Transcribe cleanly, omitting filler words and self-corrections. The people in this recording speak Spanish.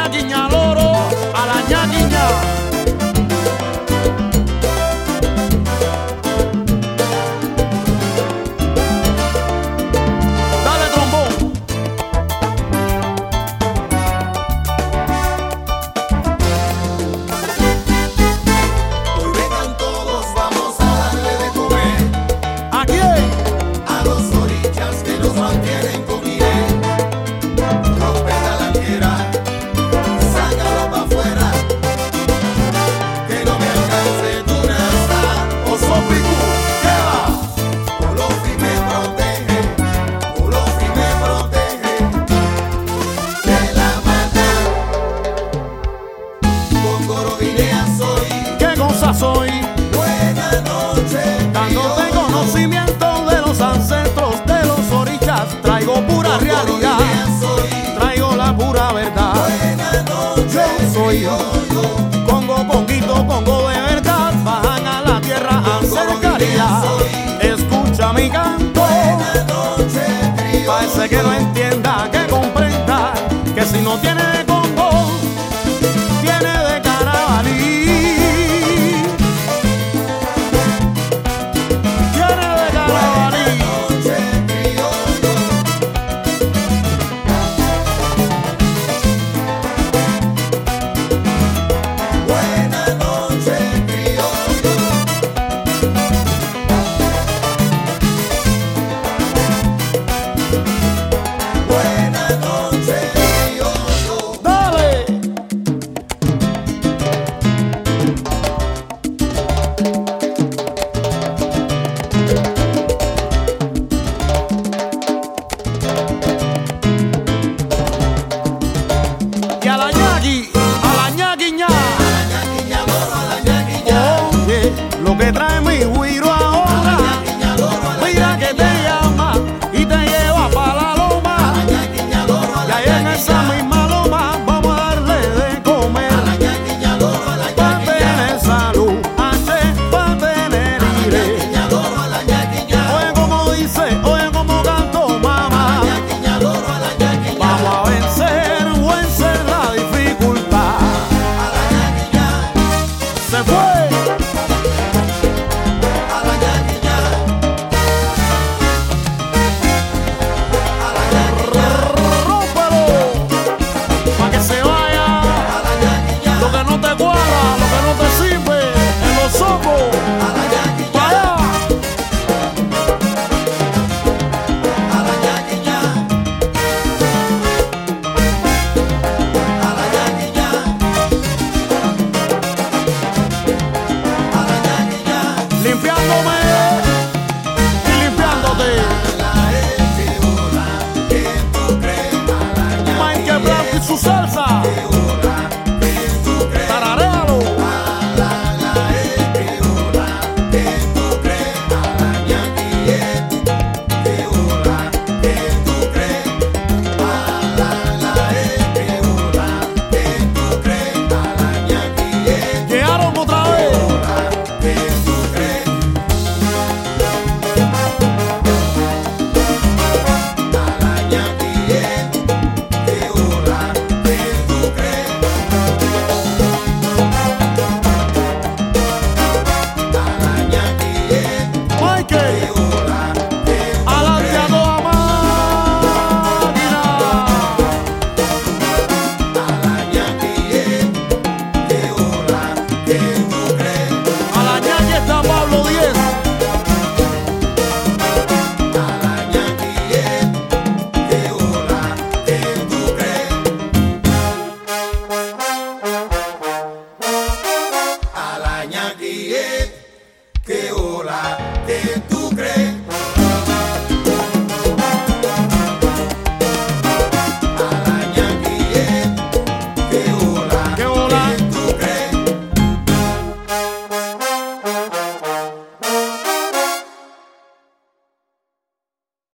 ñaquiña loro, a la ñaquiña. Dale trombón. Hoy vengan todos, vamos a darle de comer. ¿A quién? A los orichas que nos mantienen con miel. Rompeta la tierra, sácalo pa' afuera, que no me alcance tu raza. Oso Picú, ¿qué va? Olofi me protege de la maldad. Con Gorobilea soy, ¿Qué cosa soy? buena noche, Dándote conocimiento de los ancestros de los orichas. Traigo pura realidad, traigo la pura verdad. buena noche, Yo soy Congo, Conguito, Congo de verdad. Bajan a la tierra a hacer caridad. Escucha mi canto, buena noche, trío. parece que no entienda, que comprenda que si no tiene de Congo, tiene de Carabalí. Tiene de Carabalí. Noche, criollo. Buena noche, criollo. Buena noche, criollo. Dale. Y a la ñaqui, a la ñaquiña. La ñaquiña loro, a la ñaquiña. Oye, lo que trae mi güiro ahora. Ñaquiña loro, a la Mira que te llama y te lleva pa' la loma. ñaquiña loro, a Y la ahí en esa misma loma vamos a darle de comer. la ñaquiña loro, a la Pa' ñaquiña. tener salud, H, pa' tener aire. Ñaquiña loro, a la ñaquiña. Oye como dice, oye como canto mamá. Ñaquiña loro, a la ñaquiña. Vamos a vencer la dificultad. A la ñaquiña, Se fue. a la ñaquiña. A la ñaquiña, Rómpelo, pa' que se vaya. a la ñaquiña. Lo que no te cuadra, lo que no te sirve, en los ojos. A la ñaquiña, Pa' allá. a la ñaquiña. A la ñaquiña. A la ñaquiña. Limpiándome y limpiándote. La figura que tú crees. A la ñaquiña. Mike Blanco y su salsa.